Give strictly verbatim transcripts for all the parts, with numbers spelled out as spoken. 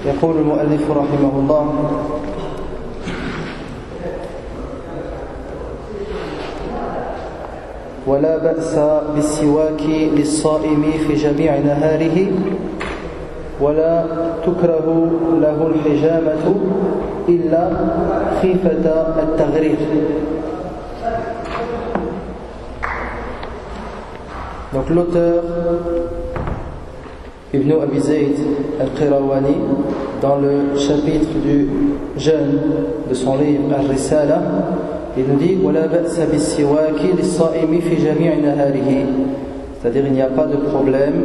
يقول المؤلف رحمه الله: ولا بأس بالسواك للصائم في جميع نهاره، ولا تكره له الحجامة إلا خيفة التغرير. Donc l'auteur Ibn Abi Zayd al-Qirawani, dans le chapitre du jeûne de son livre Al-Risala, il nous dit ولا بأس بالسواك للصائم في جميع نهاره, c'est-à-dire il n'y a pas de problème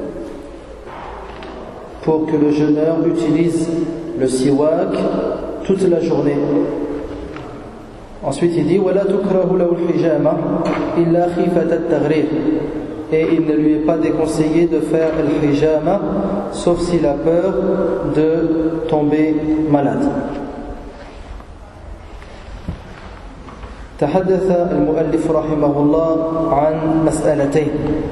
pour que le jeûneur utilise le siwak toute la journée. Ensuite il dit ولا تكره له الحجامة إلا خيفة التغرير, et il ne lui est pas déconseillé de faire le hijama sauf s'il a peur de tomber malade. تحدث المؤلف رحمه الله عن مسألتين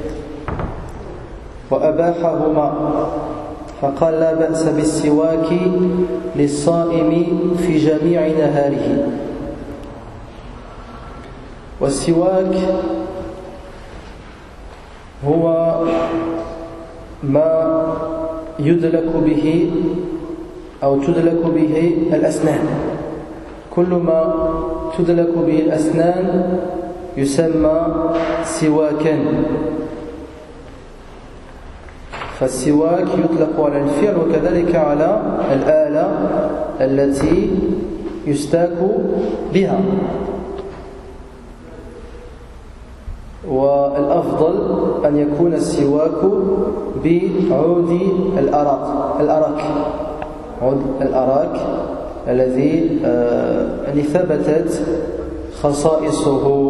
وأباحهما، فقال لا بأس بالسواك للصائم في جميع نهاره. والسواك هو ما يدلك به أو تدلك به الأسنان، كل ما تدلك به الأسنان يسمى سواكا. فالسواك يطلق على الفعل وكذلك على الآلة التي يستاك بها. والأفضل أن يكون السواك بعود الأراك الأراك عود الأراك الذي يعني ثبتت خصائصه.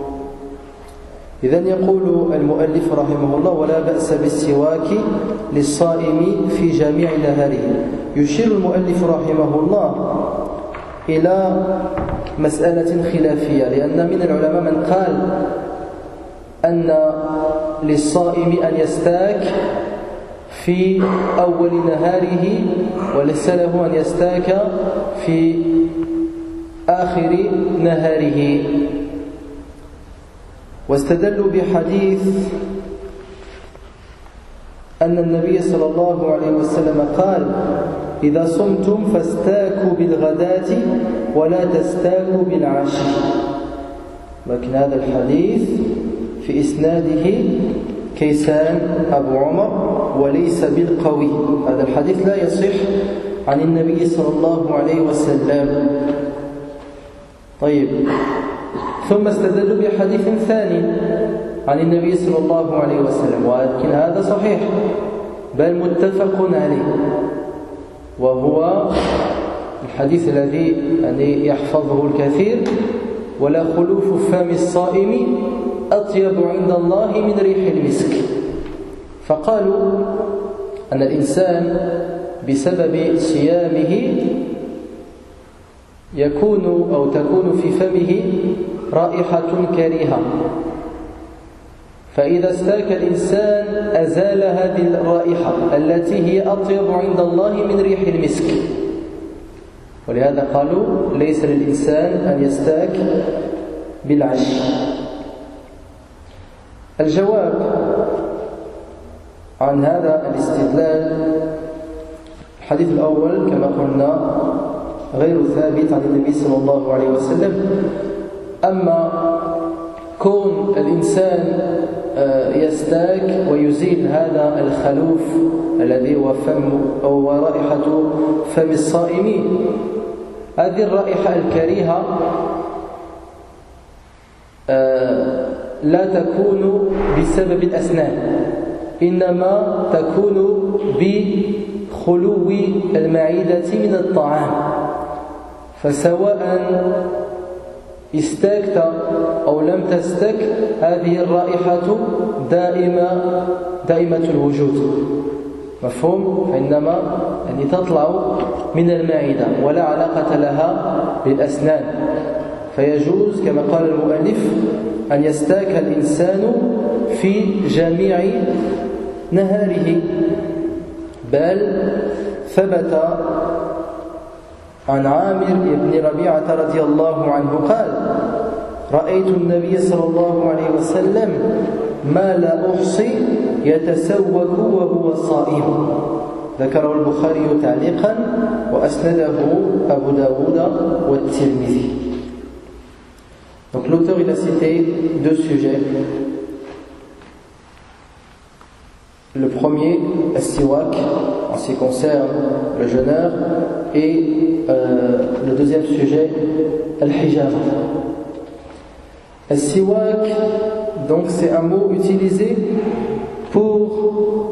إذن يقول المؤلف رحمه الله ولا بأس بالسواك للصائم في جميع نهاره. يشير المؤلف رحمه الله إلى مسألة خلافية، لأن من العلماء من قال أن للصائم أن يستاك في أول نهاره وليس له أن يستاك في آخر نهاره، واستدلوا بحديث أن النبي صلى الله عليه وسلم قال إذا صمتم فاستاكوا بالغداة ولا تستاكوا بالعشي. لكن هذا الحديث في إسناده كيسان أبو عمر وليس بالقوي، هذا الحديث لا يصح عن النبي صلى الله عليه وسلم. طيب، ثم استدلوا بحديث ثاني عن النبي صلى الله عليه وسلم، ولكن هذا صحيح بل متفق عليه، وهو الحديث الذي يعني يحفظه الكثير: ولا خلوف فم الصائم أطيب عند الله من ريح المسك. فقالوا أن الإنسان بسبب صيامه يكون أو تكون في فمه رائحة كريهة، فإذا استاك الإنسان أزال هذه الرائحة التي هي أطيب عند الله من ريح المسك. ولهذا قالوا ليس للإنسان أن يستاك بالعشي. الجواب عن هذا الاستدلال: الحديث الأول كما قلنا غير ثابت عن النبي صلى الله عليه وسلم. أما كون الإنسان يستاك ويزيل هذا الخلوف الذي هو فم أو رائحة فم الصائم، هذه الرائحة الكريهة لا تكون بسبب الأسنان، إنما تكون بخلو المعدة من الطعام. فسواء استاكت أو لم تستك، هذه الرائحة دائمة دائمة الوجود، مفهوم؟ فإنما يعني تطلع من المعدة ولا علاقة لها بالأسنان. فيجوز كما قال المؤلف أن يستاك الإنسان في جميع نهاره، بل ثبت عن عامر بن ربيعة رضي الله عنه قال رأيت النبي صلى الله عليه وسلم ما لا أحصي يتسوق وهو صائم ذكره البخاري تعليقا وأسنده أبو داود والترمذي. Donc l'auteur il a cité deux sujets. Le premier, al-siwak, en ce qui concerne le jeûneur, et euh, le deuxième sujet, al-hijab. Al-siwak, donc c'est un mot utilisé pour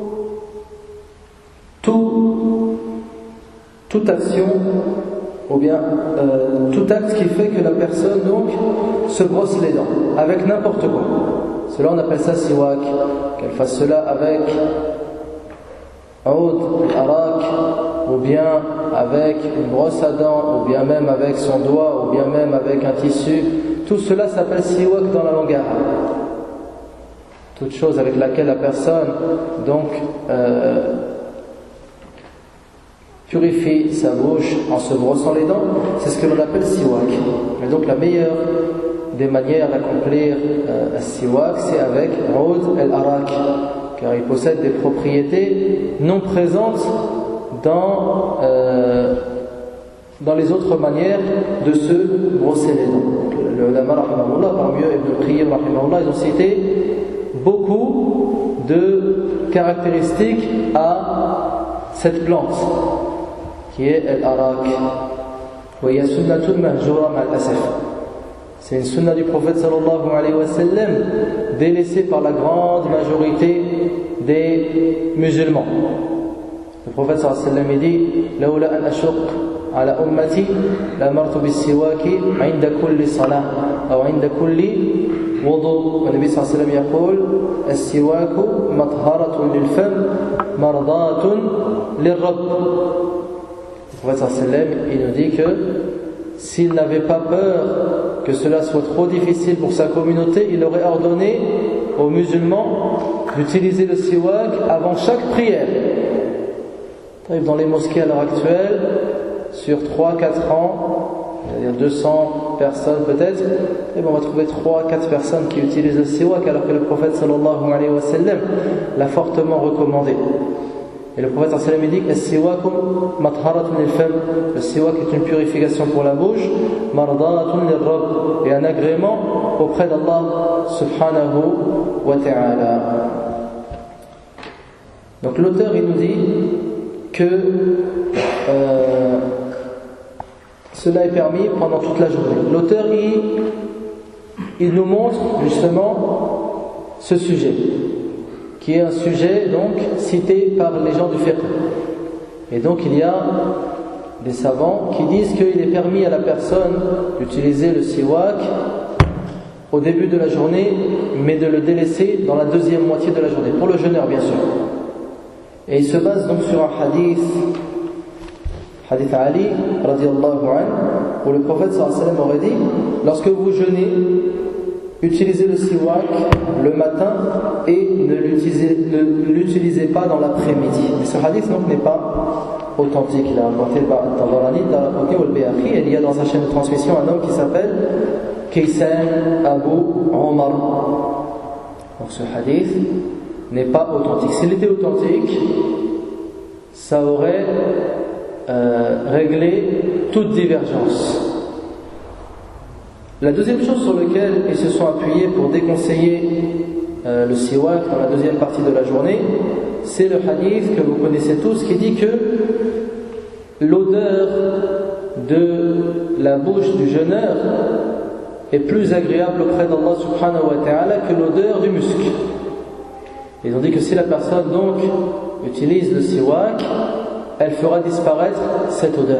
tout, toute action ou bien euh, tout acte qui fait que la personne donc se brosse les dents avec n'importe quoi. Cela on appelle ça siwak, qu'elle fasse cela avec oud, arak, ou bien avec une brosse à dents, ou bien même avec son doigt, ou bien même avec un tissu. Tout cela s'appelle siwak dans la langue arabe. Toute chose avec laquelle la personne donc euh, purifie sa bouche en se brossant les dents, c'est ce que l'on appelle siwak. Et donc la meilleure des manières d'accomplir euh, siwak, c'est avec oud el-arak, car il possède des propriétés non présentes dans, euh, dans les autres manières de se brosser les dents. Le ulama rahimahullah, parmi eux Ibn al-Qayyim rahimahullah, ils ont cité beaucoup de caractéristiques à cette plante qui est el-arak. C'est une sunna du prophète sallallahu alayhi wa sallam délaissée par la grande majorité des musulmans. Le prophète sallallahu alayhi wa sallam dit لولا أن أشق على أمتي لأمرت بالسواك عند كل صلاة أو عند كل وضوء. والنبي صلى الله عليه وسلم يقول السواك مطهرة للفم مرضاة للرب. Le prophète sallallahu alayhi wa sallam il nous dit que s'il n'avait pas peur que cela soit trop difficile pour sa communauté, il aurait ordonné aux musulmans d'utiliser le siwak avant chaque prière. Dans les mosquées à l'heure actuelle, sur trois à quatre ans, c'est-à-dire deux cents personnes peut-être, et bon, on va trouver trois à quatre personnes qui utilisent le siwak, alors que le prophète sallallahu alayhi wa sallam l'a fortement recommandé. Et le prophète sallallahu alayhi wa sallam dit le siwak est une purification pour la bouche, mardatun lirrabb, et un agrément auprès d'Allah subhanahu wa ta'ala. Donc l'auteur il nous dit que euh, cela est permis pendant toute la journée. L'auteur il, il nous montre justement ce sujet, qui est un sujet donc cité par les gens du fiqh. Et donc il y a des savants qui disent qu'il est permis à la personne d'utiliser le siwak au début de la journée, mais de le délaisser dans la deuxième moitié de la journée, pour le jeûneur bien sûr. Et il se base donc sur un hadith, hadith Ali radiyallahu anhu, où le prophète sallallahu alayhi wa sallam aurait dit lorsque vous jeûnez, utilisez le siwak le matin et ne l'utilisez, ne l'utilisez pas dans l'après-midi. Mais ce hadith donc n'est pas authentique. Il est rapporté par Tabarani, Daraqutni ou al-Bayhaqi, et il y a dans sa chaîne de transmission un homme qui s'appelle Kaysan Abu Omar. Donc ce hadith n'est pas authentique. S'il était authentique, ça aurait euh, réglé toute divergence. La deuxième chose sur laquelle ils se sont appuyés pour déconseiller euh, le siwak dans la deuxième partie de la journée, c'est le hadith que vous connaissez tous qui dit que l'odeur de la bouche du jeûneur est plus agréable auprès d'Allah subhanahu wa ta'ala que l'odeur du musc. Ils ont dit que si la personne donc utilise le siwak, elle fera disparaître cette odeur.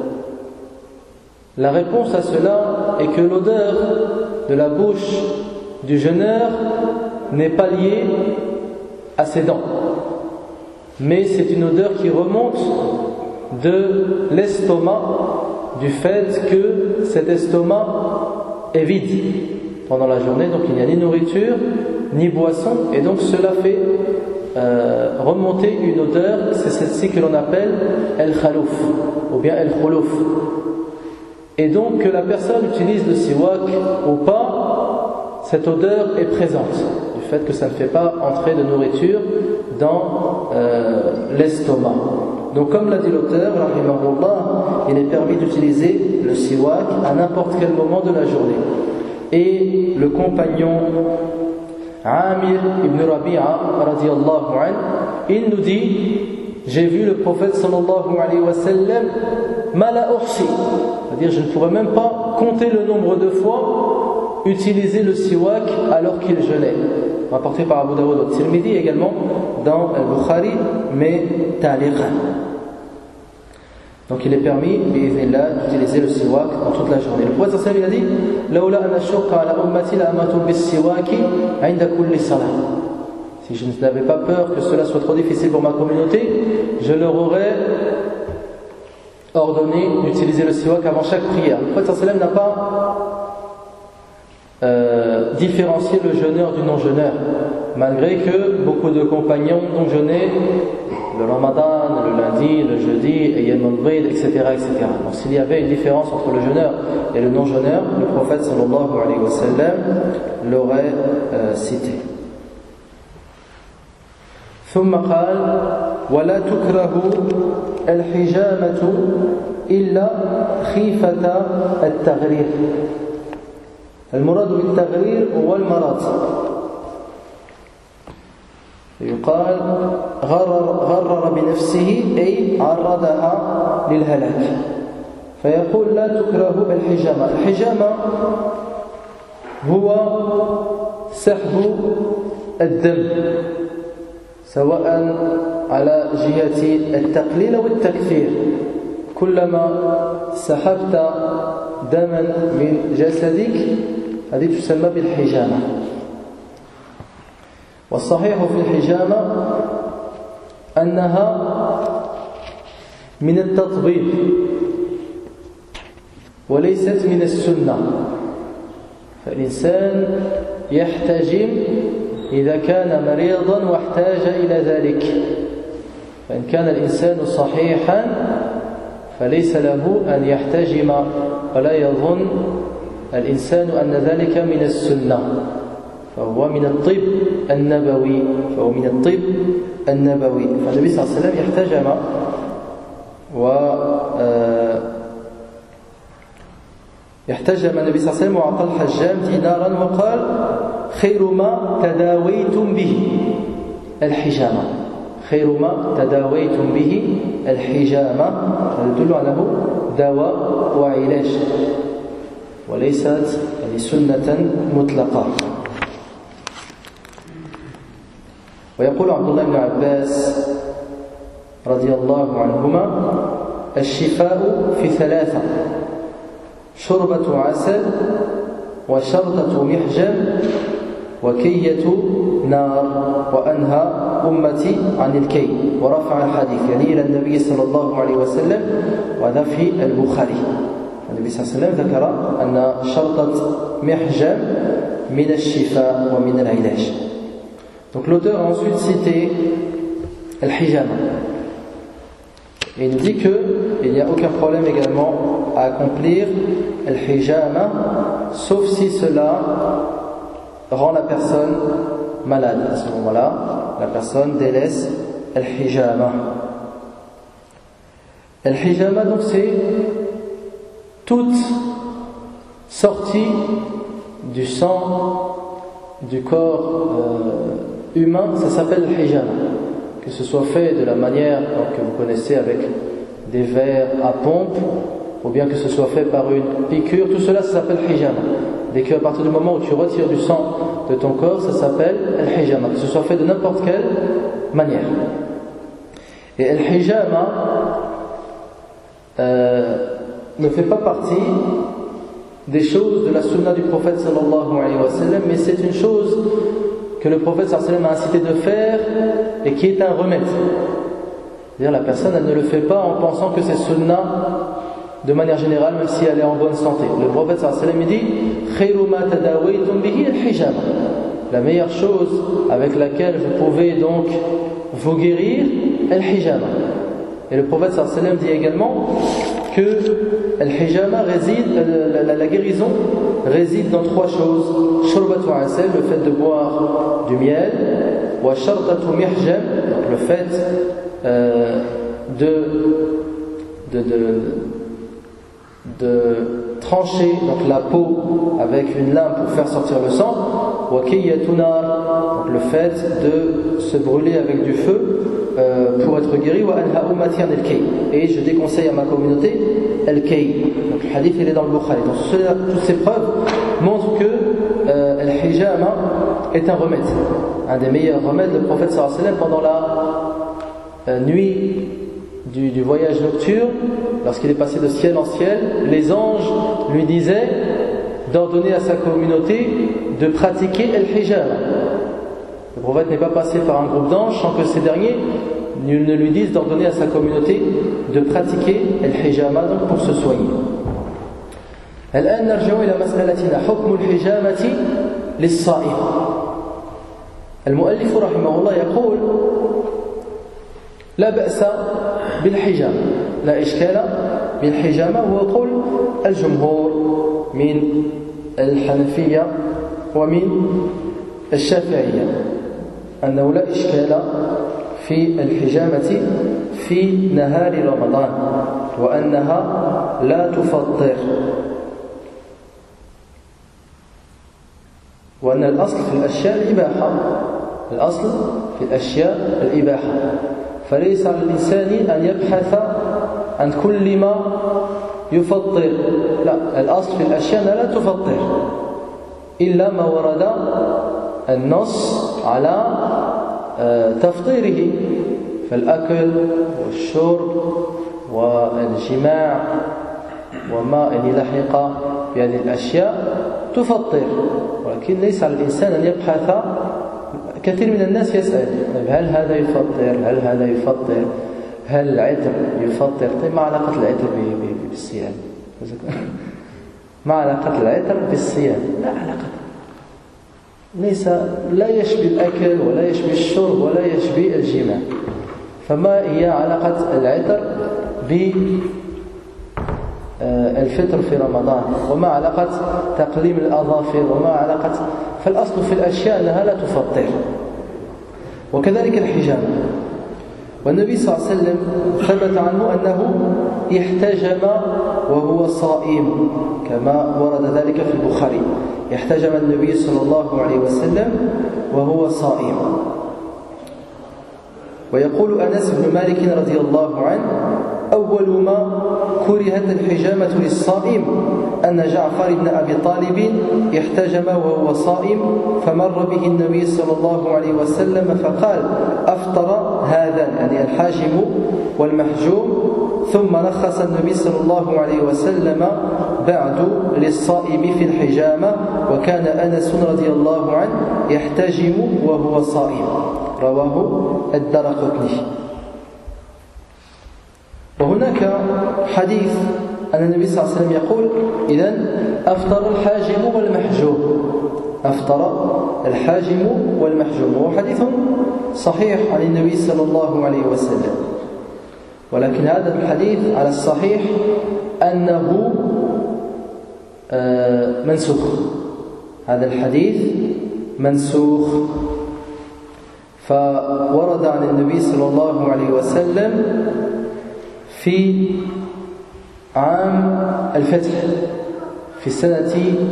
La réponse à cela est que l'odeur de la bouche du jeûneur n'est pas liée à ses dents, mais c'est une odeur qui remonte de l'estomac, du fait que cet estomac est vide pendant la journée, donc il n'y a ni nourriture ni boisson, et donc cela fait euh, remonter une odeur, c'est celle-ci que l'on appelle el-khalouf ou bien el-khoulouf. Et donc que la personne utilise le siwak ou pas, cette odeur est présente, du fait que ça ne fait pas entrer de nourriture dans euh, l'estomac. Donc comme l'a dit l'auteur, rahimahullah, il est permis d'utiliser le siwak à n'importe quel moment de la journée. Et le compagnon Amir ibn Rabi'a radiyallahu anhu, il nous dit: j'ai vu le prophète sallallahu alayhi wa sallam mala uhsi, c'est-à-dire je ne pourrais même pas compter le nombre de fois utiliser le siwak alors qu'il jeûnait. Rapporté par Abu Dawud au Tirmidhi, également dans Al-Bukhari, mais ta'liqan. Donc il est permis d'utiliser le siwak dans toute la journée. Le prophète sallallahu alayhi wa sallam a dit: Laoula an ashqa ala ummati la amatu bis siwaki 'inda kulli salah. Si je n'avais pas peur que cela soit trop difficile pour ma communauté, je leur aurais ordonné d'utiliser le siwak avant chaque prière. Le prophète sallallahu alayhi wa sallam n'a pas Euh, différencier le jeûneur du non-jeûneur, malgré que beaucoup de compagnons ont jeûné le ramadan, le lundi, le jeudi, et Yom al-Bid, et cetera, et cetera. Donc s'il y avait une différence entre le jeûneur et le non-jeûneur, le prophète sallallahu alayhi wa sallam l'aurait euh, cité. ثم قال: ولا تكره الحجامة إلا خيفة التغرير. المراد بالتغرير هو المرض. يقال غرر, غرر بنفسه أي عرضها للهلاك. فيقول: لا تكره الحجامة. الحجامة هو سحب الدم سواء على جهة التقليل أو التكثير. كلما سحبت دما من جسدك هذه تسمى بالحجامة. والصحيح في الحجامة أنها من التطبيب وليست من السنة. فالإنسان يحتجم إذا كان مريضا واحتاج إلى ذلك. فإن كان الإنسان صحيحا فليس له أن يحتجم ولا يظن الإنسان أن ذلك من السنة، فهو من الطب النبوي فهو من الطب النبوي فالنبي صلى الله عليه وسلم يحتجم و يحتجم النبي صلى الله عليه وسلم وأعطى الحجام دينارا وقال: خير ما تداويتم به الحجامة. خير ما تداويتم به الحجامة، يدل على دواء وعلاج وليست يعني سنة مطلقة. ويقول عبد الله بن عباس رضي الله عنهما: الشفاء في ثلاثة: شربة عسل وشرطة محجم وكية نار وأنهى أمتي عن الكي. ورفع الحديث يعني إلى النبي صلى الله عليه وسلم، وهذا في البخاري. النبي صلى الله عليه وسلم ذكر أن شرطة محجم من الشفاء ومن العلاج. Donc l'auteur a ensuite cité al-hijama. Et il nous dit qu'il n'y a aucun problème également à accomplir al-hijama, sauf si cela rend la personne malade. À ce moment-là, la personne délaisse al-hijama. Al-hijama, donc, c'est toute sortie du sang du corps euh, humain, ça s'appelle al-hijama. Que ce soit fait de la manière donc, que vous connaissez avec des verres à pompe, ou bien que ce soit fait par une piqûre, tout cela ça s'appelle hijama. Dès qu'à partir du moment où tu retires du sang de ton corps, ça s'appelle al-hijama, que ce soit fait de n'importe quelle manière. Et al-hijama euh, ne fait pas partie des choses de la sunna du prophète sallallahu alayhi wa sallam, mais c'est une chose que le prophète sallallahu alayhi wa sallam a incité de faire et qui est un remède. C'est-à-dire la personne elle ne le fait pas en pensant que c'est sunna de manière générale, même si elle est en bonne santé. Le prophète sallallahu alayhi wa sallam dit: khayru ma tadawaytum bihi al-hijama. la meilleure chose avec laquelle vous pouvez donc vous guérir est le hijama. Et le prophète sallallahu alayhi wa sallam dit également que le hijama réside, la, la, la guérison réside dans trois choses. Shurbatu asal, le fait de boire du miel, wa sharbatu mihjam, le fait euh, de, de, de, de trancher donc la peau avec une lame pour faire sortir le sang, wa kiyatunar, le fait de se brûler avec du feu euh, pour être guéri, wa anha ummati an al-kay, et je déconseille à ma communauté al-kay. Donc le hadith il est dans le Bukhari. Donc cela, toutes ces preuves montrent que euh, al-hijama est un remède, un des meilleurs remèdes. Le prophète sallallahu alayhi wa sallam, pendant la euh, nuit Du, du voyage nocturne, lorsqu'il est passé de ciel en ciel, les anges lui disaient d'ordonner à sa communauté de pratiquer el-hijama. Le prophète n'est pas passé par un groupe d'anges sans que ces derniers ne lui disent d'ordonner à sa communauté de pratiquer el-hijama, donc pour se soigner. الآن نرجع إلى مسألتنا حكم الحجامة للصائم. المؤلف رحمه الله يقول لا بأس بالحجامة، لا إشكال بالحجامة، وهو قول الجمهور من الحنفية ومن الشافعية أنه لا إشكال في الحجامة في نهار رمضان وأنها لا تفطر، وأن الأصل في الأشياء الإباحة، الأصل في الأشياء الإباحة، فليس على الإنسان أن يبحث عن كل ما يفطر، لا، الأصل في الأشياء لا تفطر إلا ما ورد النص على تفطيره، فالأكل والشرب والجماع وما إن لحق بهذه الأشياء تفطر، ولكن ليس على الإنسان أن يبحث. كثير من الناس يسأل هل هذا يفطر، هل هذا يفطر، هل العطر يفطر؟ طيب ما علاقة العطر بالصيام؟ ما علاقة العطر بالصيام؟ لا علاقة، ليس، لا يشبه الأكل ولا يشبه الشرب ولا يشبه الجماع. فما هي علاقة العطر بالفطر في رمضان؟ وما علاقة تقليم الأظافر؟ وما علاقة؟ فالأصل في الأشياء أنها لا تفطر. وكذلك الحجامة، والنبي صلى الله عليه وسلم ثبت عنه أنه احتجم وهو صائم كما ورد ذلك في البخاري، احتجم النبي صلى الله عليه وسلم وهو صائم. ويقول أنس بن مالك رضي الله عنه أول ما كرهت الحجامة للصائم أن جعفر بن أبي طالب احتجم وهو صائم، فمر به النبي صلى الله عليه وسلم فقال أفطر هذا، يعني الحاجم والمحجوم، ثم رخص النبي صلى الله عليه وسلم بعد للصائم في الحجامة، وكان أنس رضي الله عنه يحتجم وهو صائم، رواه الدرقطني. وهناك حديث أن النبي صلى الله عليه وسلم يقول إذن أفطر الحاجم والمحجوم، أفطر الحاجم والمحجوم، وهو حديث صحيح عن النبي صلى الله عليه وسلم، ولكن هذا الحديث على الصحيح أنه منسوخ، هذا الحديث منسوخ. فورد عن النبي صلى الله عليه وسلم في عام الفتح في سنة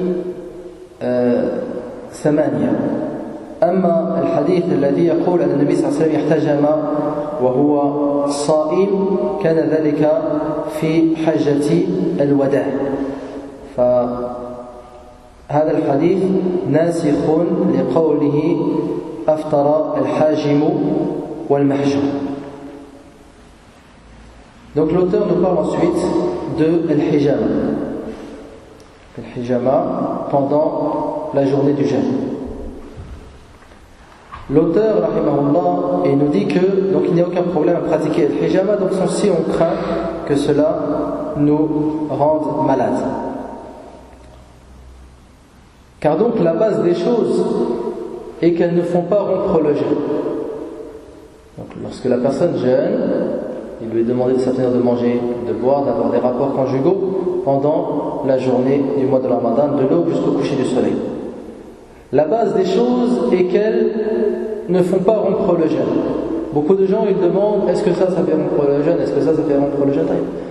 ثمانية. أما الحديث الذي يقول أن النبي صلى الله عليه وسلم يحتجم وهو صائم كان ذلك في حجة الوداع، فهذا الحديث ناسخ لقوله أفطر الحاجم والمحجوم. Donc l'auteur nous parle ensuite de al-hijama, al-hijama pendant la journée du jeûne. L'auteur, rahimahullah, il nous dit que donc il n'y a aucun problème à pratiquer al-hijama, donc si on craint que cela nous rende malades. Car donc la base des choses et qu'elles ne font pas rompre le jeûne. Donc, lorsque la personne jeûne, il lui est demandé de s'abstenir de manger, de boire, d'avoir des rapports conjugaux pendant la journée du mois de Ramadan, de l'aube jusqu'au coucher du soleil. La base des choses est qu'elles ne font pas rompre le jeûne. Beaucoup de gens ils demandent est-ce que ça, ça fait rompre le jeûne, est-ce que ça, ça fait rompre le jeûne.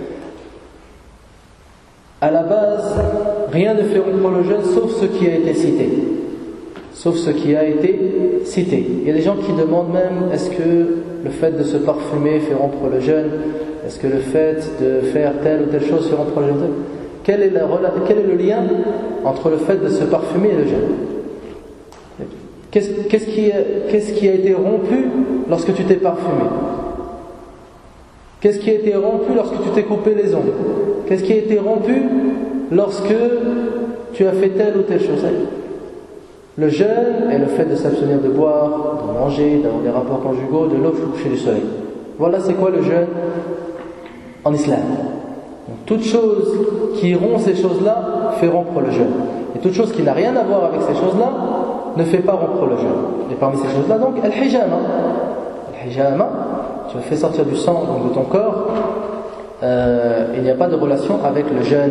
À la base, rien ne fait rompre le jeûne sauf ce qui a été cité. Sauf ce qui a été cité. Il y a des gens qui demandent même est-ce que le fait de se parfumer fait rompre le jeûne, est-ce que le fait de faire telle ou telle chose fait rompre le jeûne. Quel est, la, quel est le lien entre le fait de se parfumer et le jeûne? Qu'est-ce, qu'est-ce, qui, qu'est-ce qui a été rompu lorsque tu t'es parfumé? Qu'est-ce qui a été rompu lorsque tu t'es coupé les ongles? Qu'est-ce qui a été rompu lorsque tu as fait telle ou telle chose? Le jeûne est le fait de s'abstenir de boire, de manger, d'avoir des rapports conjugaux, de l'aube jusqu'au coucher du soleil. Voilà c'est quoi le jeûne en islam. Donc, toute chose qui rompt ces choses-là fait rompre le jeûne. Et toute chose qui n'a rien à voir avec ces choses-là ne fait pas rompre le jeûne. Et parmi ces choses-là, donc, al-hijama. Al-hijama, tu as fait sortir du sang donc, de ton corps, euh, il n'y a pas de relation avec le jeûne.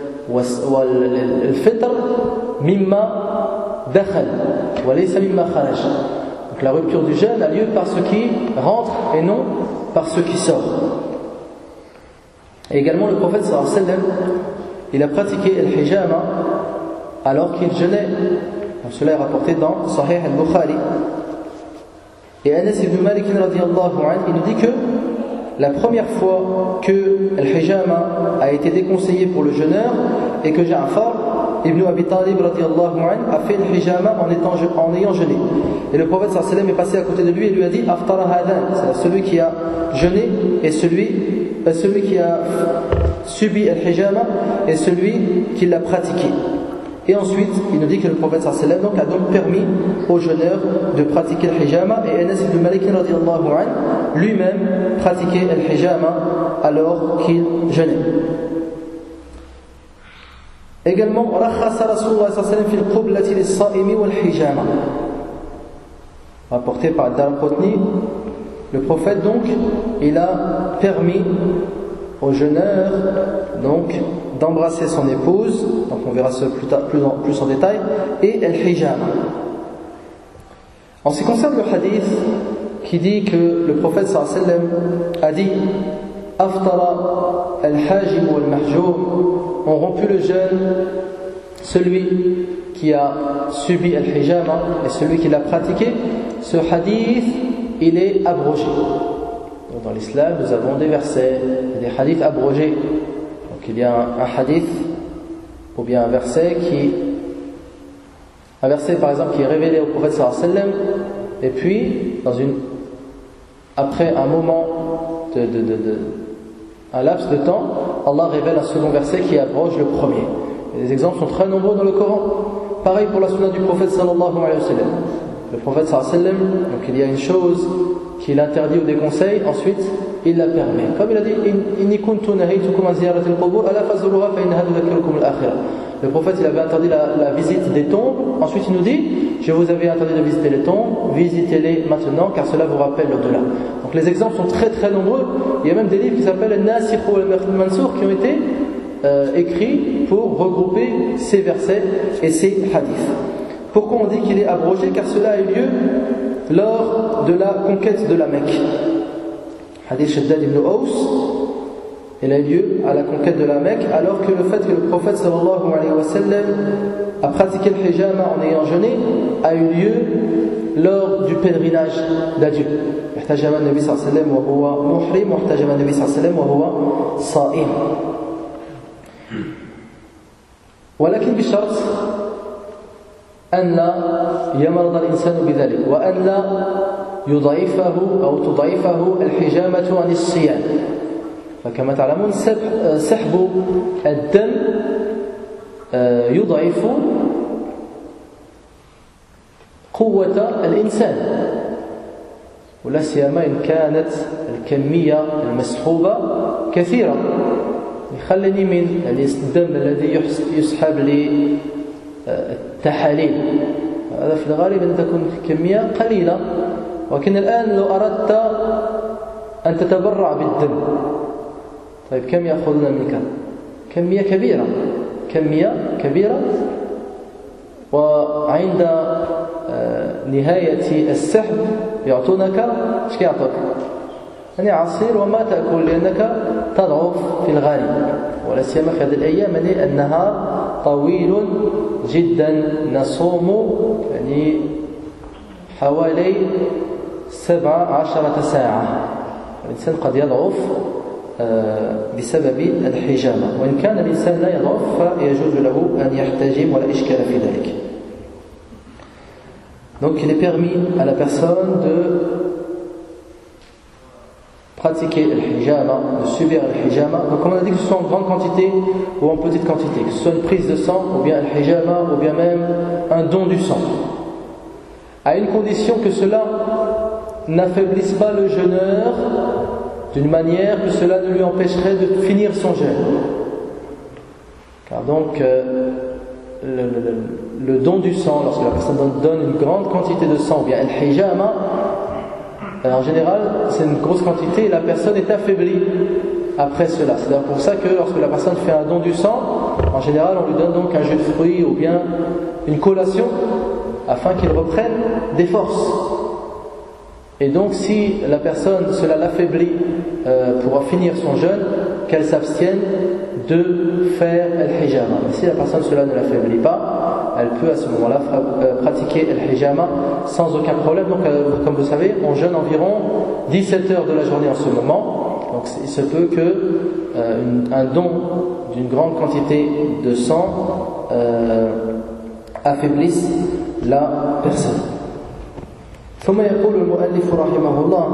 Al-fitr mimma dakhal wa laysa mimma kharaj. Donc la rupture du jeûne a lieu par ce qui rentre et non par ce qui sort. Et également le prophète sallallahu alayhi wa sallam, il a pratiqué al-hijama alors qu'il jeûnait. Donc cela est rapporté dans Sahih al-Bukhari. Et Anas ibn Malik radiyallahu anhu, il nous dit que la première fois que al-hijama a été déconseillé pour le jeûneur et que Ja'far ibn Abi Talib radiyallahu anhu a fait al-hijama en, étant, en ayant jeûné. Et le prophète sallallahu alayhi wa sallam est passé à côté de lui et lui a dit Aftara hadan, c'est celui qui a jeûné et celui, celui qui a subi al-hijama et celui qui l'a pratiqué. Et ensuite, il nous dit que le prophète sallallahu alayhi wa sallam a donc permis aux jeûneurs de pratiquer al-hijama et Anas ibn Malik radiyallahu anhu lui-même pratiquait al-hijama alors qu'il jeûnait. Également, rakhasa Rasulullah sallallahu alayhi wa sallam fil qiblati lis-sa'imi wal-hijama. Rapporté par Daraqutni, le prophète donc, il a permis aux jeûneurs donc d'embrasser son épouse, donc on verra ça plus, tard, plus, en, plus en détail, et al-hijama. En ce qui concerne le hadith qui dit que le prophète sallallahu alayhi wa sallam a dit Aftara al-hajim wal-mahjoum, on rompu le jeûne celui qui a subi al-hijama et celui qui l'a pratiqué, ce hadith il est abrogé. Donc dans l'islam nous avons des versets, des hadiths abrogés. Donc il y a un, un hadith ou bien un verset qui un verset par exemple qui est révélé au prophète sallallahu alayhi wa sallam et puis dans une après un moment de, de, de, de un laps de temps, Allah révèle un second verset qui abroge le premier. Et les exemples sont très nombreux dans le Coran. Pareil pour la sunna du prophète sallallahu alayhi wa sallam. Le prophète sallallahu alayhi wa sallam, donc il y a une chose qu'il interdit ou déconseille, ensuite il la permet. Comme il a dit Inni kuntu nahaytukum an ziyarati al-qubur ala fazuruha fa innaha tudhakkirukum al-akhirah. Le prophète il avait interdit la, la visite des tombes, ensuite il nous dit je vous avais interdit de visiter les tombes, visitez-les maintenant car cela vous rappelle l'au-delà. Donc les exemples sont très très nombreux. Il y a même des livres qui s'appellent Al-Nasikh ou Al-Mansour qui ont été euh, écrits pour regrouper ces versets et ces hadiths. Pourquoi on dit qu'il est abrogé? Car cela a eu lieu lors de la conquête de la Mecque. Hadith Shaddad ibn Aws, il a eu lieu à la conquête de la Mecque, alors que le fait que le prophète sallallahu alayhi wa sallam a pratiqué le hijama en ayant jeûné a eu lieu lors du pèlerinage d'adieu. احتجم النبي صلى الله عليه وسلم وهو محرم واحتجم النبي صلى الله عليه وسلم وهو صائم. ولكن بشرط أن لا يمرض الإنسان بذلك وأن لا يضعفه أو تضعفه الحجامة عن الصيام. فكما تعلمون سحب الدم يضعف قوة الإنسان ولا سيما إن كانت الكمية المسحوبة كثيرة. يخلني من الدم الذي يسحب لي التحاليل هذا في الغالب أن تكون كمية قليلة، ولكن الآن لو أردت أن تتبرع بالدم، طيب كم يأخذون منك؟ كمية كبيرة، كمية كبيرة، وعند نهاية السحب يعطونك ايش كيعطوك؟ يعني عصير وما تأكل، لأنك تضعف في الغالب، ولا سيما في هذه الأيام يعني النهار طويل جدا، نصوم يعني حوالي سبع عشرة ساعة، الإنسان قد يضعف بسبب الحجامة، وإن كان الإنسان لا يضعف فيجوز له أن يحتجم ولا إشكال في ذلك. Donc il est permis à la personne de pratiquer le hijama, de subir le hijama. Donc comme on a dit, que ce soit en grande quantité ou en petite quantité, que ce soit une prise de sang ou bien le hijama ou bien même un don du sang, à une condition que cela n'affaiblisse pas le jeûneur d'une manière que cela ne lui empêcherait de finir son jeûne. Car donc euh, le, le, le don du sang, lorsque la personne donne une grande quantité de sang, ou bien el hijama, en général c'est une grosse quantité et la personne est affaiblie après cela. C'est d'ailleurs pour ça que lorsque la personne fait un don du sang, en général on lui donne donc un jus de fruits ou bien une collation afin qu'il reprenne des forces. Et donc si la personne, cela l'affaiblit euh, pour finir son jeûne, qu'elle s'abstienne de faire el hijama. Si la personne, cela ne l'affaiblit pas, elle peut à ce moment-là euh, pratiquer el hijama sans aucun problème. Donc euh, comme vous savez, on jeûne environ dix-sept heures de la journée en ce moment. Donc il se peut que euh, une, un don d'une grande quantité de sang euh, affaiblisse la personne. ثم يقول المؤلف رحمه الله: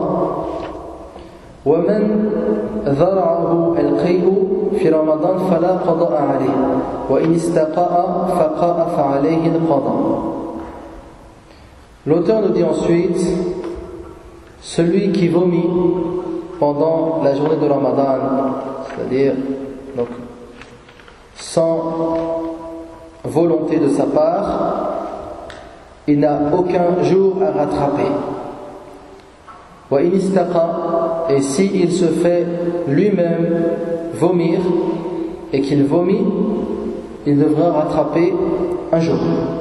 ومن ذرعه القيء في رمضان فلا قضاء عليه وإن استقاء فقاء فعليه القضاء. L'auteur nous dit ensuite: celui qui vomit pendant la journée de Ramadan, c'est-à-dire donc sans volonté de sa part, il n'a aucun jour à rattraper. Wa in istaqa, et si il se fait lui-même vomir et qu'il vomit, il devra rattraper un jour.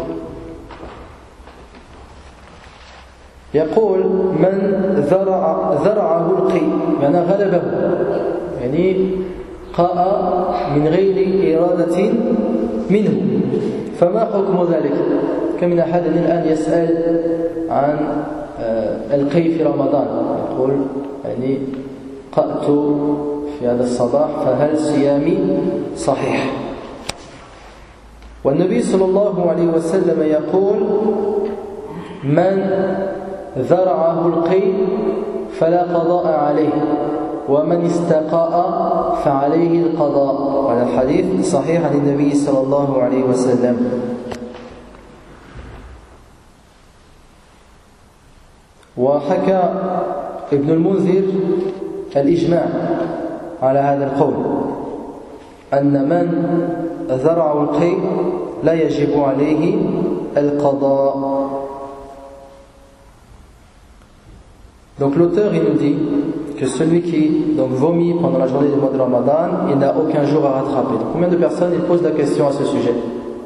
يقول من ذرع ذرعه القي معنى غلبه، يعني قاء من غير إرادة منه، فما حكم ذلك؟ كم من أحد الآن يسأل عن القي في رمضان، يقول يعني قأت في هذا الصباح فهل صيامي صحيح؟ والنبي صلى الله عليه وسلم يقول: من ذرعه القي فلا قضاء عليه ومن استقاء فعليه القضاء. هذا الحديث صحيح عن النبي صلى الله عليه وسلم. وحكى ابن المنذر الإجماع على هذا القول، أن من ذرع القي لا يجب عليه القضاء. Donc l'auteur il nous dit que celui qui donc vomit pendant la journée du mois de Ramadan, il n'a aucun jour à rattraper. Donc combien de personnes ils posent la question à ce sujet?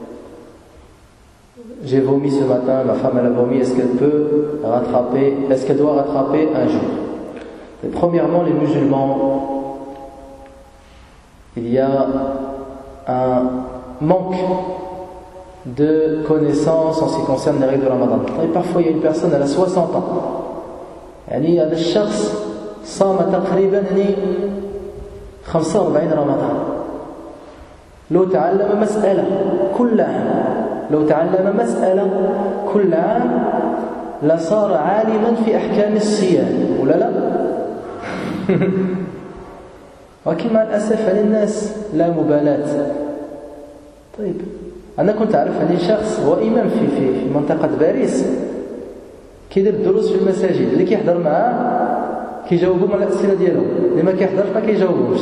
J'ai vomi ce matin, ma femme elle a vomi, est-ce qu'elle peut rattraper, est-ce qu'elle doit rattraper un jour? Et premièrement, les musulmans, il y a un manque de connaissances en ce qui concerne les règles de Ramadan. Et parfois il y a une personne, elle a soixante ans, يعني هذا الشخص صام تقريبا يعني خمسة وأربعين رمضان، لو تعلم مسألة كل عام لو تعلم مسألة كل عام لصار عالما في أحكام الصيام، ولا لا؟ ولكن مع الأسف للناس لا مبالاة. طيب أنا كنت أعرف أن شخص هو إمام في في في منطقة باريس، كيدير الدروس في المساجد، اللي كيحضر معاه كيجاوبهم على الأسئلة ديالهم، اللي ما كيحضرش ما كيجاوبوش.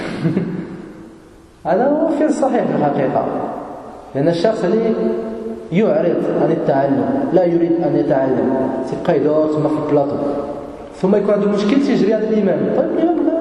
هذا هو في الصحيح في الحقيقة، لأن الشخص اللي يعرض عن التعلم لا يريد أن يتعلم تبقى يدور ثم في البلاطو ثم يكون عنده مشكل تيجري عند الإمام طيب الإمام لا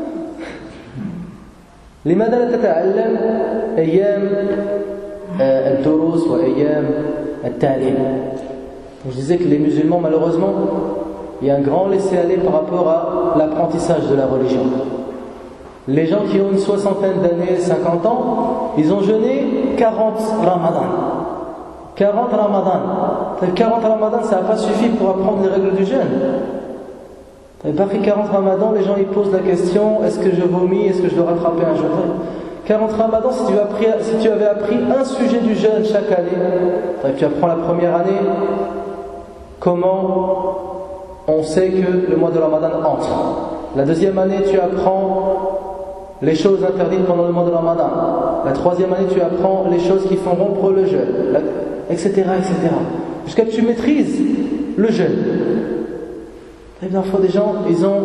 لماذا لا تتعلم أيام الدروس وأيام التعليم. Je disais que les musulmans malheureusement il y a un grand laisser-aller par rapport à l'apprentissage de la religion. Les gens qui ont une soixantaine d'années, cinquante ans, ils ont jeûné quarante ramadans. quarante ramadans. quarante ramadans, ça n'a pas suffi pour apprendre les règles du jeûne. Tu n'avais pas pris quarante ramadans, les gens ils posent la question, est-ce que je vomis, est-ce que je dois rattraper un jour? quarante ramadans, si tu, as appris, si tu avais appris un sujet du jeûne chaque année, tu apprends la première année, comment on sait que le mois de Ramadan entre. La deuxième année, tu apprends les choses interdites pendant le mois de Ramadan. La troisième année, tu apprends les choses qui font rompre le jeûne, et cetera, et cetera. Jusqu'à ce que tu maîtrises le jeûne. Et parfois, des gens, ils ont,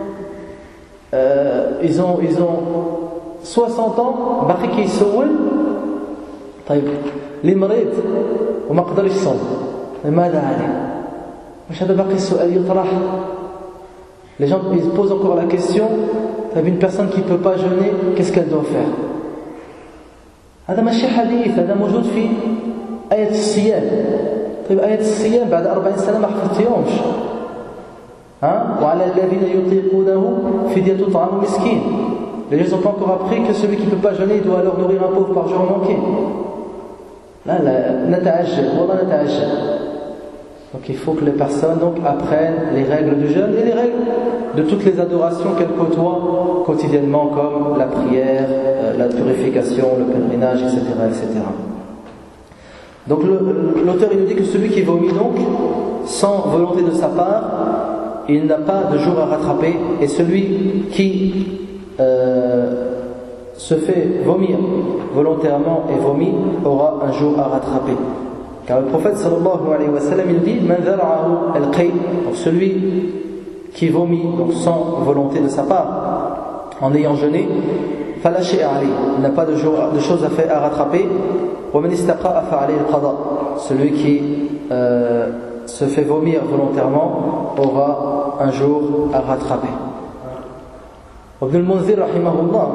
euh, ils ont, ils ont soixante ans, باقي كيسول. طيب اللي مريض وما قدر يصوم ماذا عليه؟ واش هذا باقي السؤال يطرح. Les gens ils posent encore la question, une personne qui ne peut pas jeûner, qu'est-ce qu'elle doit faire? هذا ماشي حديث، هذا موجود في آية الصيام. طيب آية الصيام بعد أربعين سنة ما حفظتيهمش. ها؟ وعلى الذين يطيقونه فدية طعام مسكين. Les gens n'ont pas encore appris que celui qui ne peut pas jeûner, il doit alors nourrir un pauvre par jour manqué. Là, là, nata'ajjal, wallah nata'ajjal. Donc il faut que les personnes donc, apprennent les règles du jeûne et les règles de toutes les adorations qu'elles côtoient quotidiennement, comme la prière, euh, la purification, le pèlerinage, et cetera, et cetera. Donc le, l'auteur il nous dit que celui qui vomit donc sans volonté de sa part, il n'a pas de jour à rattraper, et celui qui euh, se fait vomir volontairement et vomit aura un jour à rattraper. Car le prophète sallallahu alayhi wa sallam il dit Man dhara'ahu al-qay, donc celui qui vomit donc sans volonté de sa part en ayant jeûné, fala shay'a alayhi, il n'a pas de, jour, de choses à faire à rattraper. Wa man istaqa'a fa alayhi al-qada, celui qui euh, se fait vomir volontairement aura un jour à rattraper. Ibn al-Munzir rahimahullah,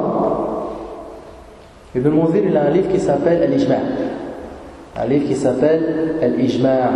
Ibn al-Munzir il a un livre qui s'appelle Al-Ijma', un livre qui s'appelle Al-Ijma',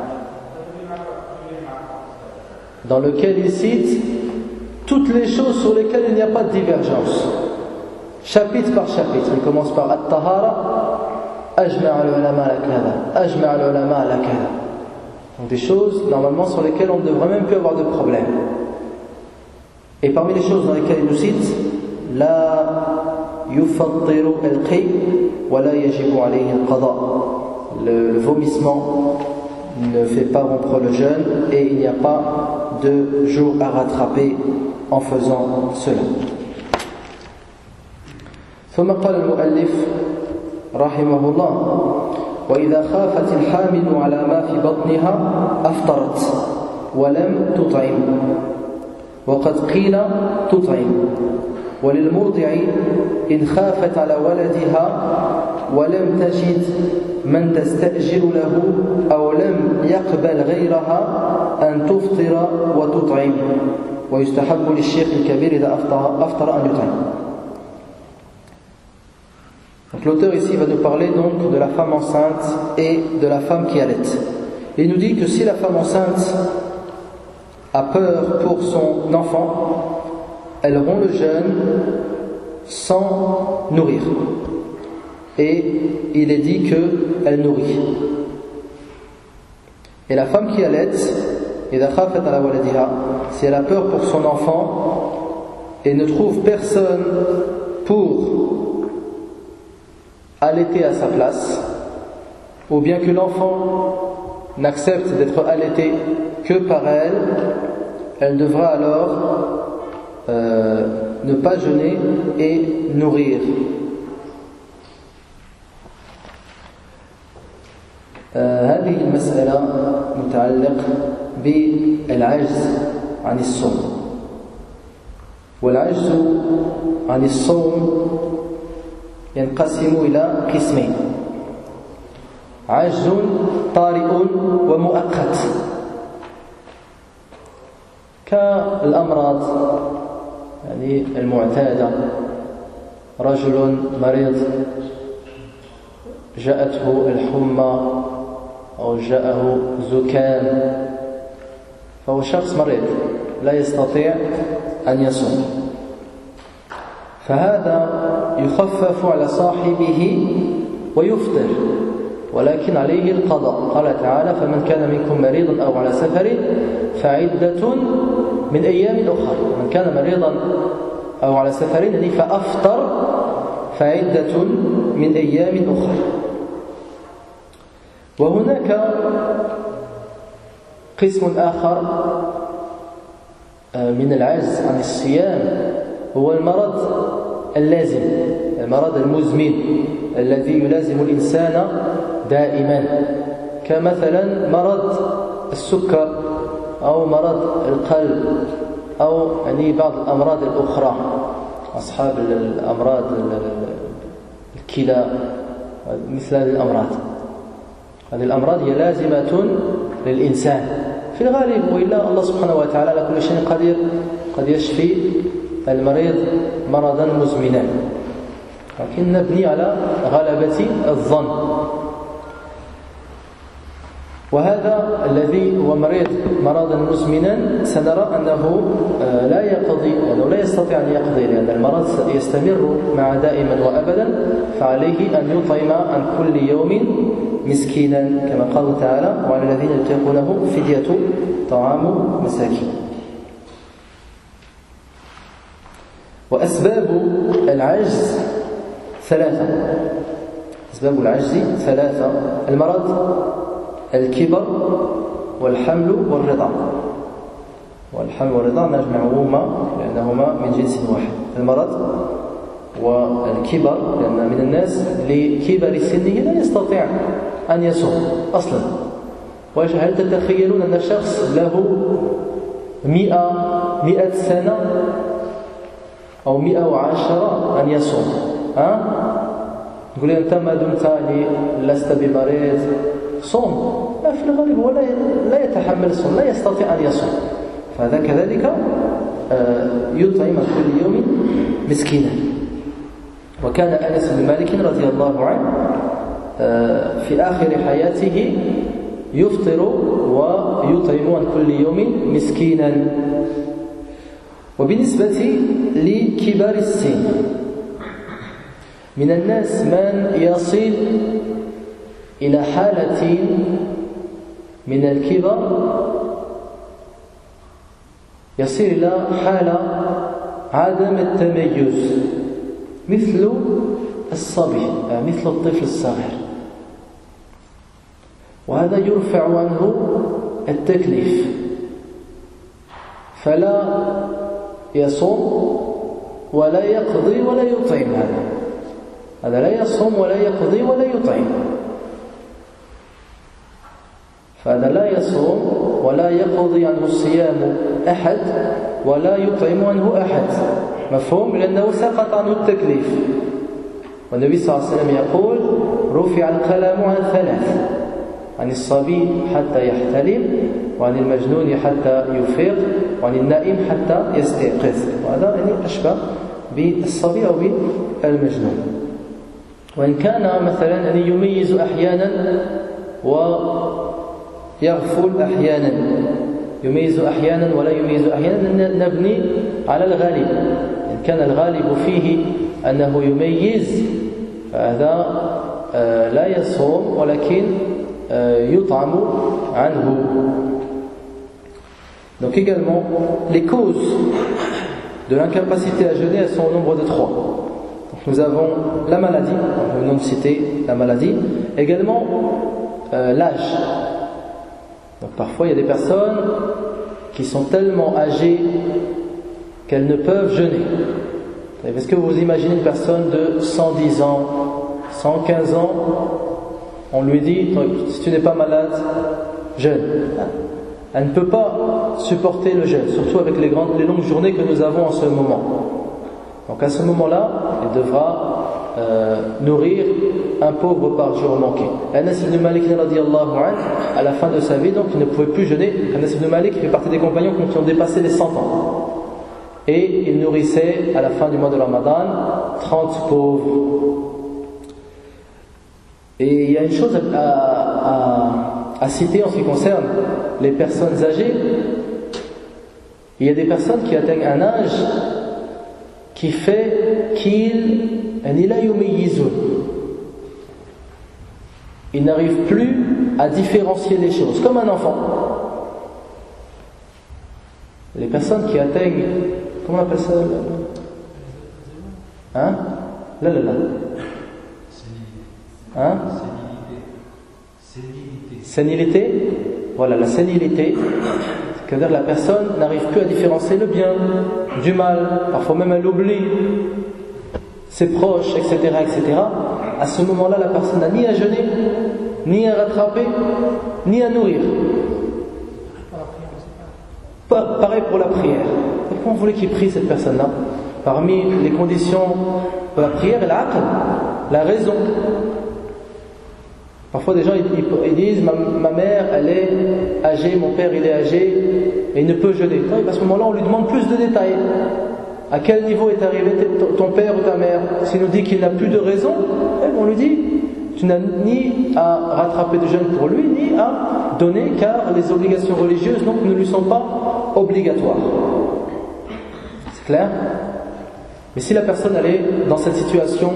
dans lequel il cite toutes les choses sur lesquelles il n'y a pas de divergence, chapitre par chapitre. Il commence par At-Tahara, Ajma' al-ulama ala kada, Ajma' al-ulama ala kada. Donc des choses normalement sur lesquelles on ne devrait même plus avoir de problème. Et parmi les choses dans lesquelles il nous cite, la yufattiru al-qay wa la yajibu alayhi al-qada. Le, le vomissement ne fait pas rompre le jeûne et il n'y a pas de jour à rattraper en faisant cela. ثم قال المؤلف رحمه الله وإذا خافت الحامل على ما في بطنها أفطرت ولم تطعم وقد قيل تطعم وللمرضع إن خافت على ولدها ولم تجد من تستأجر له أو لم يقبل غيرها أن تفطر وتطعم ويستحب للشيخ الكبير إذا أفطر, أفطر أن يطعم. Donc l'auteur ici va nous parler donc de la femme enceinte et de la femme qui allaite. Il nous dit que si la femme enceinte a peur pour son enfant, elle rompt le jeûne sans nourrir. Et il est dit qu'elle nourrit. Et la femme qui allaite, si elle a peur pour son enfant et ne trouve personne pour allaiter à sa place, ou bien que l'enfant n'accepte d'être allaité que par elle, elle devra alors euh, ne pas jeûner et nourrir. هذه المسألة متعلق بالعجز عن الصوم والعجز عن الصوم ينقسم إلى قسمين عجز طارئ ومؤقت كالأمراض يعني المعتادة. رجل مريض جاءته الحمى أو جاءه زكام، فهو شخص مريض لا يستطيع أن يصوم، فهذا يخفف على صاحبه ويفطر، ولكن عليه القضاء. قال تعالى: فمن كان منكم مريضا أو على سفر فعدة من أيام أخرى. من كان مريضا أو على سفر يعني فأفطر فعدة من أيام أخرى. وهناك قسم آخر من العجز عن الصيام هو المرض اللازم، المرض المزمن الذي يلازم الإنسان دائما، كمثلا مرض السكر أو مرض القلب أو يعني بعض الأمراض الأخرى، أصحاب الأمراض الكلى، مثل هذه الأمراض. هذه الأمراض هي لازمة للإنسان في الغالب، وإلا الله سبحانه وتعالى على كل شيء قدير، قد يشفي المريض مرضا مزمنا، لكن نبني على غلبة الظن. وهذا الذي هو مريض مرضا مزمنا سنرى أنه لا يقضي، أنه لا يستطيع أن يقضي، لأن المرض يستمر مع دائما وأبدا، فعليه أن يطعم عن كل يوم مسكينا كما قال تعالى: وعلى الذين يطيقونه فدية طعام مساكين. وأسباب العجز ثلاثة. أسباب العجز ثلاثة: المرض، الكبر، والحمل والرضاع. والحمل والرضاع نجمعهما لأنهما من جنس واحد. المرض والكبر، لأن من الناس لكبر سنه لا يستطيع أن يصوم أصلا. وهل تتخيلون أن شخص له مئة مئة سنة أو مئة وعشرة أن يصوم؟ ها؟ نقول أنت ما دمت لست بمريض صوم، لا، في الغالب هو لا يتحمل الصوم، لا يستطيع أن يصوم، فهذا كذلك يطعم كل يوم مسكينا. وكان أنس بن مالك رضي الله عنه في آخر حياته يفطر ويطعم عن كل يوم مسكينا. وبالنسبة لكبار السن، من الناس من يصل إلى حالة من الكبر، يصل إلى حالة عدم التميز، مثل الصبي، مثل الطفل الصغير، وهذا يرفع عنه التكليف، فلا يصوم ولا يقضي ولا يطعم. هذا هذا لا يصوم ولا يقضي ولا يطعم، فهذا لا يصوم ولا يقضي عنه الصيام أحد ولا يطعم عنه أحد، مفهوم؟ لأنه سقط عنه التكليف. والنبي صلى الله عليه وسلم يقول: رفع القلم عن ثلاث: عن الصبي حتى يحتلم، وعن المجنون حتى يفيق، وعن النائم حتى يستيقظ. وهذا يعني أشبه بالصبي أو بالمجنون. وإن كان مثلا يعني يميز أحيانا ويغفل أحيانا، يميز أحيانا ولا يميز أحيانا، نبني على الغالب. إن كان الغالب فيه أنه يميز فهذا لا يصوم ولكن يطعم عنه. Donc également, les causes de l'incapacité à jeûner, elles sont au nombre de trois. Donc nous avons la maladie, nous venons de citer la maladie, également euh, l'âge. Donc parfois il y a des personnes qui sont tellement âgées qu'elles ne peuvent jeûner. Est-ce que vous imaginez une personne de cent dix ans, cent quinze ans, on lui dit: si tu n'es pas malade, jeûne. Elle ne peut pas supporter le jeûne, surtout avec les, grandes, les longues journées que nous avons en ce moment. Donc à ce moment-là, elle devra euh, nourrir un pauvre par jour manqué. Anas ibn Malik radiyallahu anhu, à la fin de sa vie, donc il ne pouvait plus jeûner. Anas ibn Malik fait partie des compagnons qui ont dépassé les cent ans. Et il nourrissait à la fin du mois de Ramadan trente pauvres. Et il y a une chose à, à, à citer en ce qui concerne les personnes âgées. Il y a des personnes qui atteignent un âge qui fait qu'ils ils n'arrivent plus à différencier les choses, comme un enfant. Les personnes qui atteignent, comment on appelle ça? Hein? Là, là, là. Hein? Sénilité. Sénilité. Voilà, la sénilité. C'est-à-dire la personne n'arrive plus à différencier le bien du mal. Parfois même elle oublie ses proches, et cetera, et cetera. À ce moment-là, la personne n'a ni à jeûner, ni à rattraper, ni à nourrir. Pas, pareil pour la prière. Pourquoi on voulait qu'il prie cette personne-là? Parmi les conditions de la prière, il y a l'aql, la raison. Parfois des gens ils, ils disent ma, ma mère elle est âgée, mon père il est âgé et il ne peut jeûner. À ce moment-là on lui demande plus de détails. À quel niveau est arrivé ton père ou ta mère? S'il nous dit qu'il n'a plus de raison, on lui dit tu n'as ni à rattraper de jeûne pour lui ni à donner, car les obligations religieuses donc ne lui sont pas obligatoires. C'est clair? Mais si la personne elle est dans cette situation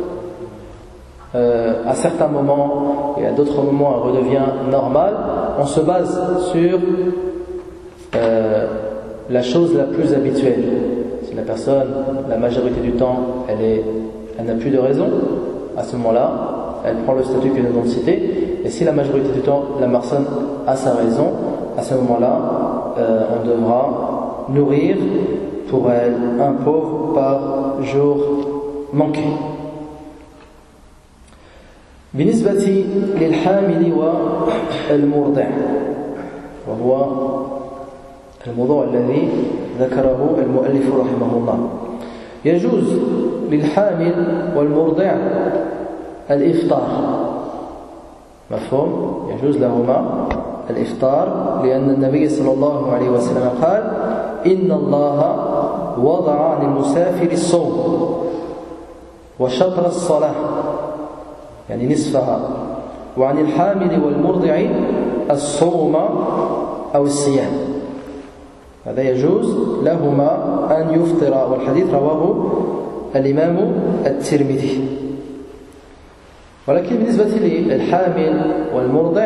Euh, à certains moments et à d'autres moments elle redevient normale, on se base sur euh, la chose la plus habituelle. Si la personne, la majorité du temps, elle est, elle n'a plus de raison, à ce moment-là, elle prend le statut que nous avons cité. Et si la majorité du temps, la personne a sa raison, à ce moment-là, euh, on devra nourrir pour elle un pauvre par jour manqué. بالنسبة للحامل والمرضع وهو الموضوع الذي ذكره المؤلف رحمه الله يجوز للحامل والمرضع الإفطار مفهوم؟ يجوز لهما الإفطار لأن النبي صلى الله عليه وسلم قال إن الله وضع عن المسافر الصوم وشطر الصلاة يعني نصفها وعن الحامل والمرضع الصوم أو الصيام هذا يجوز لهما أن يفطر والحديث رواه الإمام الترمذي ولكن بالنسبة للحامل والمرضع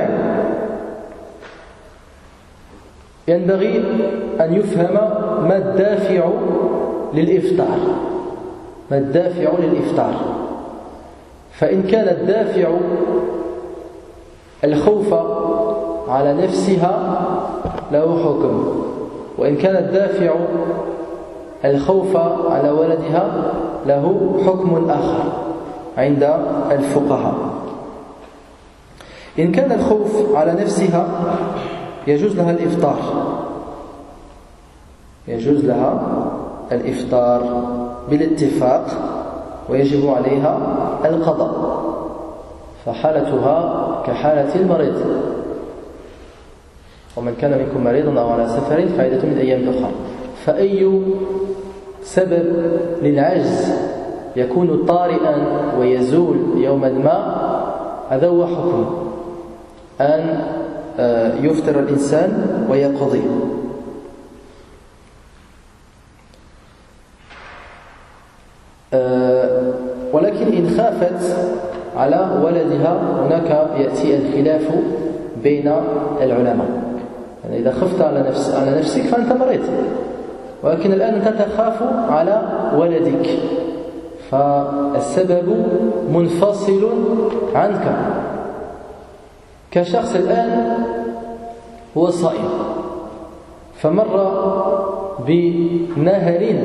ينبغي أن يفهم ما الدافع للإفطار ما الدافع للإفطار فإن كان الدافع الخوف على نفسها له حكم وإن كان الدافع الخوف على ولدها له حكم آخر عند الفقهاء. إن كان الخوف على نفسها يجوز لها الإفطار يجوز لها الإفطار بالاتفاق ويجب عليها القضاء فحالتها كحالة المريض ومن كان منكم مريضا أو على سفر فعدة من أيام أخرى فأي سبب للعجز يكون طارئا ويزول يوما ما هذا هو حكم أن يفطر الإنسان ويقضي. ولكن إن خافت على ولدها هناك يأتي الخلاف بين العلماء يعني إذا خفت على نفس على نفسك فأنت مريض ولكن الآن أنت تخاف على ولدك فالسبب منفصل عنك كشخص الآن هو صائم فمر بنهر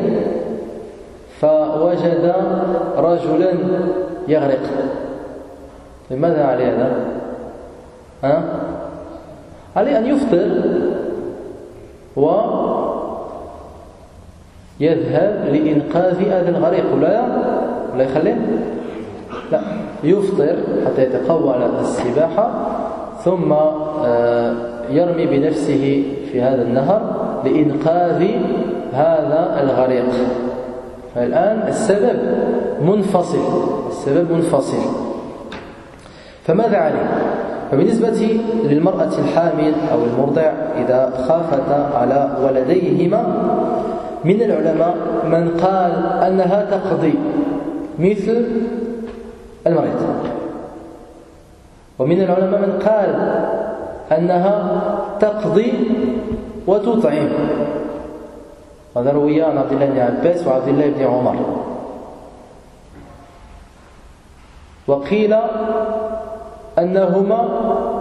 فوجد رجلا يغرق لماذا عليه هذا؟ ها؟ عليه أن يفطر ويذهب لإنقاذ هذا الغريق ولا ولا يخليه؟ لا يفطر حتى يتقوى على السباحة ثم يرمي بنفسه في هذا النهر لإنقاذ هذا الغريق. فالآن السبب منفصل السبب منفصل فماذا عليه؟ فبالنسبة للمرأة الحامل أو المرضع إذا خافتا على ولديهما من العلماء من قال أنها تقضي مثل المريض، ومن العلماء من قال أنها تقضي وتطعم. هذا روي عن عبد الله بن عباس وعبد الله بن عمر. وقيل أنهما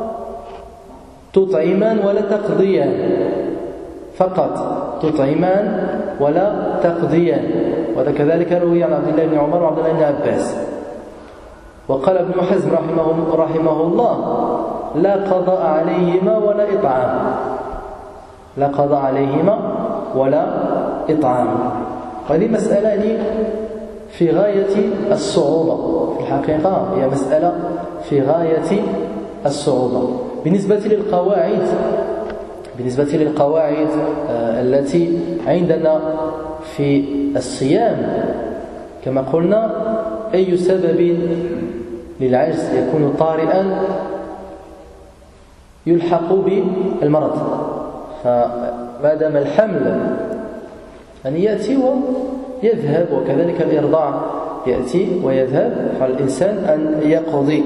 تطعمان ولا تقضيان، فقط تطعمان ولا تقضيان. وهذا كذلك روي عن عبد الله بن عمر وعبد الله بن عباس. وقال ابن حزم رحمه, رحمه الله لا قضاء عليهما ولا إطعام، لا قضاء عليهما ولا إطعام. وهذه مسألة في غاية الصعوبة، في الحقيقة هي مسألة في غاية الصعوبة. بالنسبة للقواعد بالنسبة للقواعد التي عندنا في الصيام كما قلنا أي سبب للعجز يكون طارئا يلحق بالمرض، فما دام الحمل أن يأتي ويذهب وكذلك الإرضاع يأتي ويذهب، فالإنسان أن يقضي.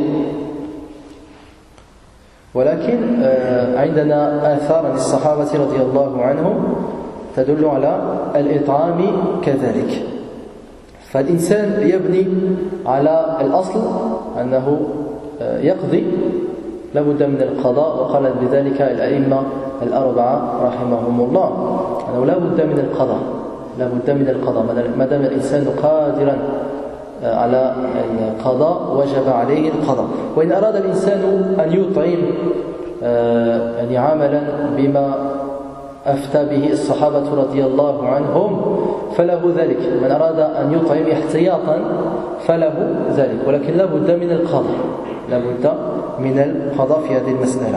ولكن عندنا آثار عن الصحابة رضي الله عنهم تدل على الإطعام كذلك. فالإنسان يبني على الأصل أنه يقضي، لابد من القضاء، وقال بذلك الأئمة الأربعة رحمهم الله أنه لابد من القضاء، لابد من القضاء ما دام الإنسان قادرا على القضاء وجب عليه القضاء. وإن أراد الإنسان أن يطعم يعني عملا بما أفتى به الصحابة رضي الله عنهم فله ذلك، من أراد أن يطعم احتياطا فله ذلك، ولكن لا بد من القضاء، لا بد من القضاء في هذه المسألة.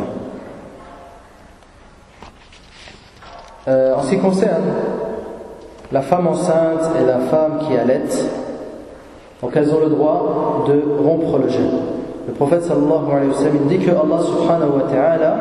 En ce qui concerne la femme enceinte et la femme qui allaite, donc elles ont le droit de rompre le jeûne. Le prophète sallallahu alayhi wa sallam dit que Allah subhanahu wa ta'ala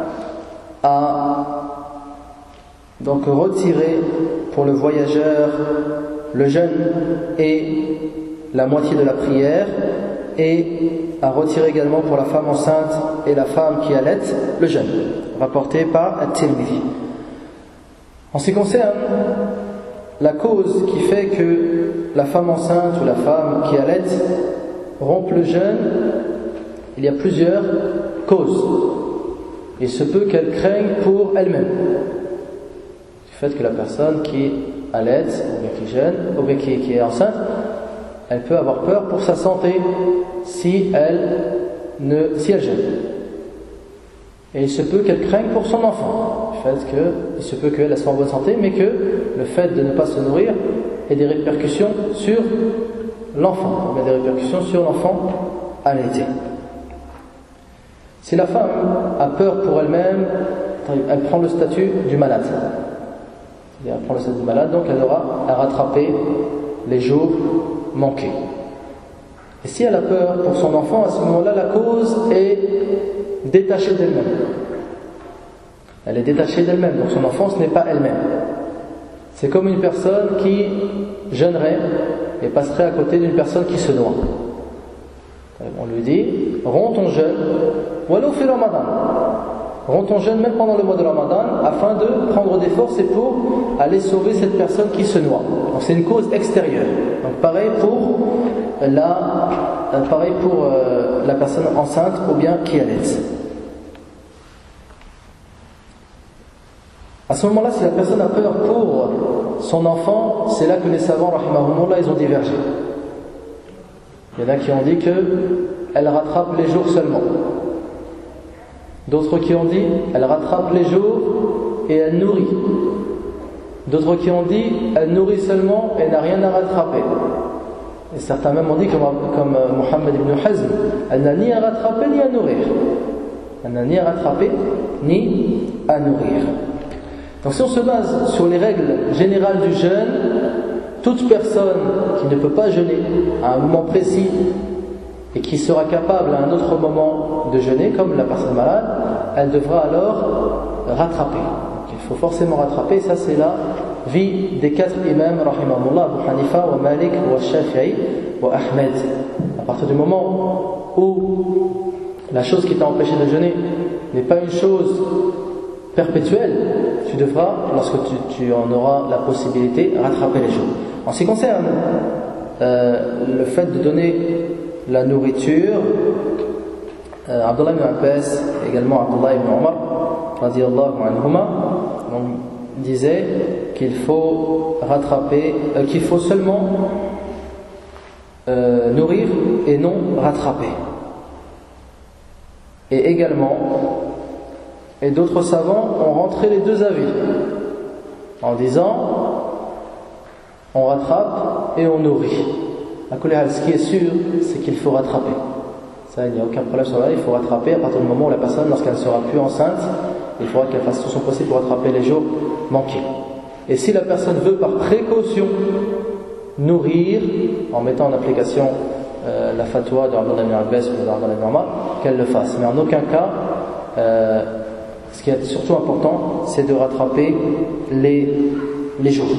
a donc retiré pour le voyageur le jeûne et la moitié de la prière, et a retiré également pour la femme enceinte et la femme qui allaite le jeûne, rapporté par At-Tirmidhi. En ce qui concerne la cause qui fait que la femme enceinte ou la femme qui allaite rompt le jeûne, il y a plusieurs causes. Il se peut qu'elle craigne pour elle-même, du fait que la personne qui allaite ou bien qui jeûne ou bien qui, qui est enceinte, elle peut avoir peur pour sa santé si elle ne si elle jeûne. Et il se peut qu'elle craigne pour son enfant, du fait que il se peut qu'elle soit en bonne santé, mais que le fait de ne pas se nourrir ait des répercussions sur l'enfant, des répercussions sur l'enfant allaité. Si la femme a peur pour elle-même, elle prend le statut du malade. Elle prend le statut du malade, donc elle aura à rattraper les jours manqués. Et si elle a peur pour son enfant, à ce moment-là, la cause est détachée d'elle-même. Elle est détachée d'elle-même, donc son enfant, ce n'est pas elle-même. C'est comme une personne qui jeûnerait et passerait à côté d'une personne qui se noie. On lui dit, romps ton jeûne, walau fi Ramadan. Romps ton jeûne même pendant le mois de Ramadan, afin de prendre des forces et pour aller sauver cette personne qui se noie. Donc c'est une cause extérieure. Donc pareil pour la, pareil pour euh, la personne enceinte ou bien qui allaite. À ce moment-là, si la personne a peur pour son enfant, c'est là que les savants, rahimahumullah, ils ont divergé. Il y en a qui ont dit qu'elle rattrape les jours seulement. D'autres qui ont dit elle rattrape les jours et elle nourrit. D'autres qui ont dit elle nourrit seulement et n'a rien à rattraper. Et certains même ont dit, comme, comme Mohammed ibn Hazm, elle n'a ni à rattraper ni à nourrir. Elle n'a ni à rattraper ni à nourrir. Donc si on se base sur les règles générales du jeûne, toute personne qui ne peut pas jeûner à un moment précis et qui sera capable à un autre moment de jeûner, comme la personne malade, elle devra alors rattraper. Donc, il faut forcément rattraper, et ça c'est la vie des quatre imams, rahimahumullah, Abu Hanifa, wa Malik, wa Shafi'i, wa Ahmed. À partir du moment où la chose qui t'a empêché de jeûner n'est pas une chose perpétuelle, tu devras, lorsque tu, tu en auras la possibilité, rattraper les jours. En ce qui concerne euh, le fait de donner la nourriture, euh, Abdullah ibn Abbas, également Abdullah ibn Omar, radiyallahu anhuma, disait qu'il faut rattraper, euh, qu'il faut seulement euh, nourrir et non rattraper. Et également, et d'autres savants ont rentré les deux avis en disant on rattrape et on nourrit. Ce qui est sûr, c'est qu'il faut rattraper. Ça, il n'y a aucun problème sur ça. Il faut rattraper à partir du moment où la personne, lorsqu'elle ne sera plus enceinte, il faudra qu'elle fasse tout son possible pour rattraper les jours manqués. Et si la personne veut par précaution nourrir, en mettant en application euh, la fatwa de Abdullah ibn Abbas ou de Abdullah ibn Omar, qu'elle le fasse. Mais en aucun cas, euh, ce qui est surtout important, c'est de rattraper les, les jours.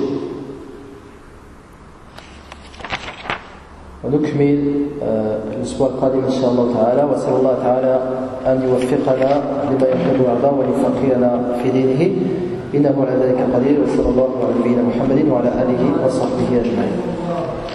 ونكمل الأسبوع القادم إن شاء الله تعالى وأسأل الله تعالى أن يوفقنا لما يحب ويرضى ويفقهنا في دينه إنه على ذلك قدير وصلى الله على نبينا محمد وعلى آله وصحبه أجمعين.